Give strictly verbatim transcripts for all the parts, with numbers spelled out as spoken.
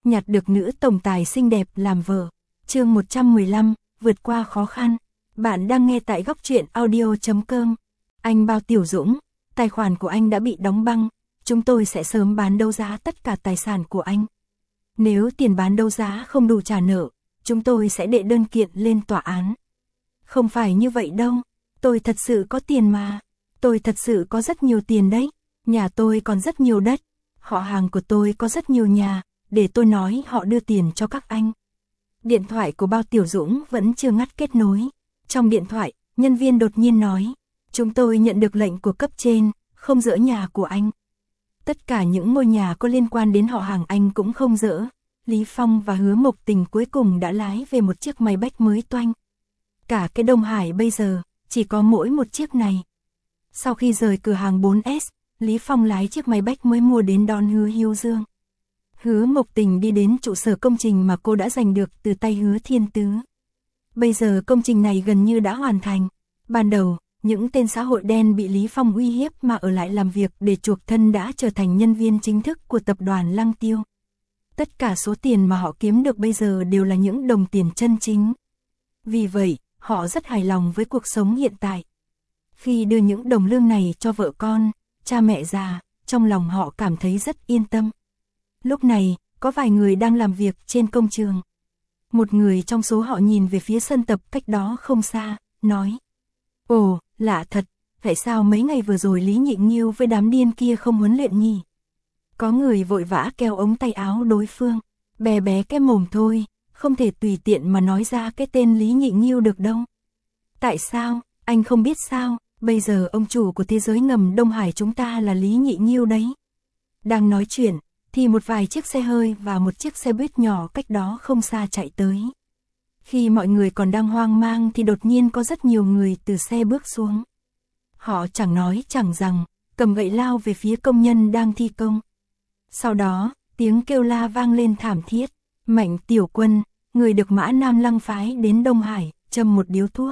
nhặt được nữ tổng tài xinh đẹp làm vợ. Chương một trăm mười lăm, vượt qua khó khăn. Bạn đang nghe tại góc truyện audio chấm com. Anh Bao Tiểu Dũng, tài khoản của anh đã bị đóng băng, chúng tôi sẽ sớm bán đấu giá tất cả tài sản của anh. Nếu tiền bán đấu giá không đủ trả nợ, chúng tôi sẽ đệ đơn kiện lên tòa án. Không phải như vậy đâu, tôi thật sự có tiền mà, tôi thật sự có rất nhiều tiền đấy, nhà tôi còn rất nhiều đất, họ hàng của tôi có rất nhiều nhà, để tôi nói họ đưa tiền cho các anh. Điện thoại của Bao Tiểu Dũng vẫn chưa ngắt kết nối. Trong điện thoại, nhân viên đột nhiên nói, chúng tôi nhận được lệnh của cấp trên, không dỡ nhà của anh. Tất cả những ngôi nhà có liên quan đến họ hàng anh cũng không dỡ. Lý Phong và Hứa Mộc Tình cuối cùng đã lái về một chiếc máy bách mới toanh. Cả cái Đông Hải bây giờ, chỉ có mỗi một chiếc này. Sau khi rời cửa hàng bốn S, Lý Phong lái chiếc máy bách mới mua đến đón Hứa Hiếu Dương. Hứa Mộc Tình đi đến trụ sở công trình mà cô đã giành được từ tay Hứa Thiên Tứ. Bây giờ công trình này gần như đã hoàn thành. Ban đầu, những tên xã hội đen bị Lý Phong uy hiếp mà ở lại làm việc để chuộc thân đã trở thành nhân viên chính thức của tập đoàn Lăng Tiêu. Tất cả số tiền mà họ kiếm được bây giờ đều là những đồng tiền chân chính. Vì vậy, họ rất hài lòng với cuộc sống hiện tại. Khi đưa những đồng lương này cho vợ con, cha mẹ già, trong lòng họ cảm thấy rất yên tâm. Lúc này, có vài người đang làm việc trên công trường. Một người trong số họ nhìn về phía sân tập cách đó không xa, nói: Ồ, lạ thật, tại sao mấy ngày vừa rồi Lý Nhị Nghiêu với đám điên kia không huấn luyện nhỉ? Có người vội vã kéo ống tay áo đối phương, bè bé cái mồm thôi, không thể tùy tiện mà nói ra cái tên Lý Nhị Nghiêu được đâu. Tại sao, anh không biết sao, bây giờ ông chủ của thế giới ngầm Đông Hải chúng ta là Lý Nhị Nghiêu đấy. Đang nói chuyện, thì một vài chiếc xe hơi và một chiếc xe buýt nhỏ cách đó không xa chạy tới. Khi mọi người còn đang hoang mang thì đột nhiên có rất nhiều người từ xe bước xuống. Họ chẳng nói chẳng rằng, cầm gậy lao về phía công nhân đang thi công. Sau đó, tiếng kêu la vang lên thảm thiết. Mạnh Tiểu Quân, người được Mã Nam Lăng phái đến Đông Hải, châm một điếu thuốc.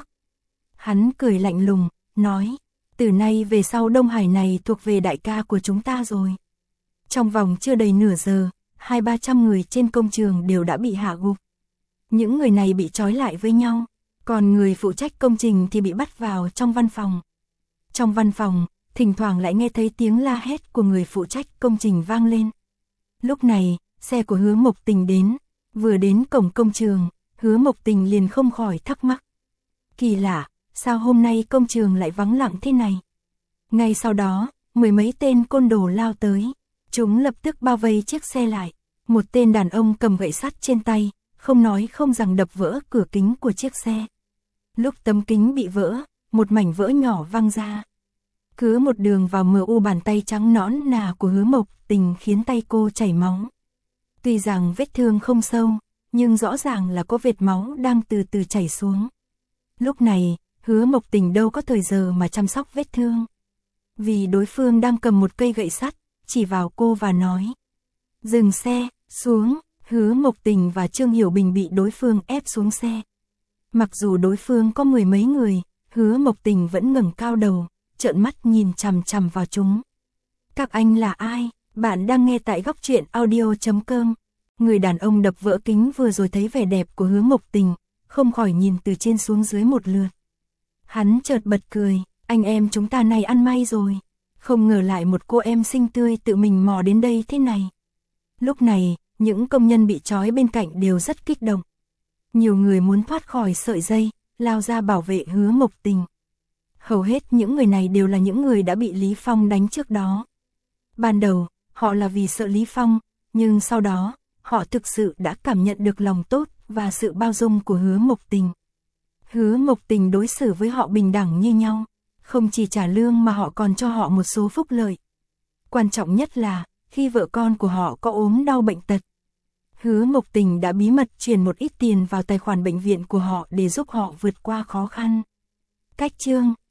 Hắn cười lạnh lùng, nói, từ nay về sau Đông Hải này thuộc về đại ca của chúng ta rồi. Trong vòng chưa đầy nửa giờ, hai ba trăm người trên công trường đều đã bị hạ gục. Những người này bị trói lại với nhau, còn người phụ trách công trình thì bị bắt vào trong văn phòng. Trong văn phòng, thỉnh thoảng lại nghe thấy tiếng la hét của người phụ trách công trình vang lên. Lúc này, xe của Hứa Mộc Tình đến, vừa đến cổng công trường, Hứa Mộc Tình liền không khỏi thắc mắc. Kỳ lạ, sao hôm nay công trường lại vắng lặng thế này? Ngay sau đó, mười mấy tên côn đồ lao tới. Chúng lập tức bao vây chiếc xe lại. Một tên đàn ông cầm gậy sắt trên tay, không nói không rằng đập vỡ cửa kính của chiếc xe. Lúc tấm kính bị vỡ, một mảnh vỡ nhỏ văng ra. Cứ một đường vào mờ u bàn tay trắng nõn nà của Hứa Mộc Tình khiến tay cô chảy máu. Tuy rằng vết thương không sâu, nhưng rõ ràng là có vệt máu đang từ từ chảy xuống. Lúc này, Hứa Mộc Tình đâu có thời giờ mà chăm sóc vết thương. Vì đối phương đang cầm một cây gậy sắt, chỉ vào cô và nói: Dừng xe, xuống. Hứa Mộc Tình và Trương Hiểu Bình bị đối phương ép xuống xe. Mặc dù đối phương có mười mấy người, Hứa Mộc Tình vẫn ngẩng cao đầu, trợn mắt nhìn chằm chằm vào chúng. Các anh là ai? Bạn đang nghe tại góc truyện audio chấm com. Người đàn ông đập vỡ kính vừa rồi thấy vẻ đẹp của Hứa Mộc Tình, không khỏi nhìn từ trên xuống dưới một lượt. Hắn chợt bật cười, anh em chúng ta này ăn may rồi. Không ngờ lại một cô em xinh tươi tự mình mò đến đây thế này. Lúc này, những công nhân bị trói bên cạnh đều rất kích động. Nhiều người muốn thoát khỏi sợi dây, lao ra bảo vệ Hứa Mộc Tình. Hầu hết những người này đều là những người đã bị Lý Phong đánh trước đó. Ban đầu, họ là vì sợ Lý Phong, nhưng sau đó, họ thực sự đã cảm nhận được lòng tốt và sự bao dung của Hứa Mộc Tình. Hứa Mộc Tình đối xử với họ bình đẳng như nhau. Không chỉ trả lương mà họ còn cho họ một số phúc lợi. Quan trọng nhất là, khi vợ con của họ có ốm đau bệnh tật, Hứa Mộc Tình đã bí mật chuyển một ít tiền vào tài khoản bệnh viện của họ để giúp họ vượt qua khó khăn. Cách chương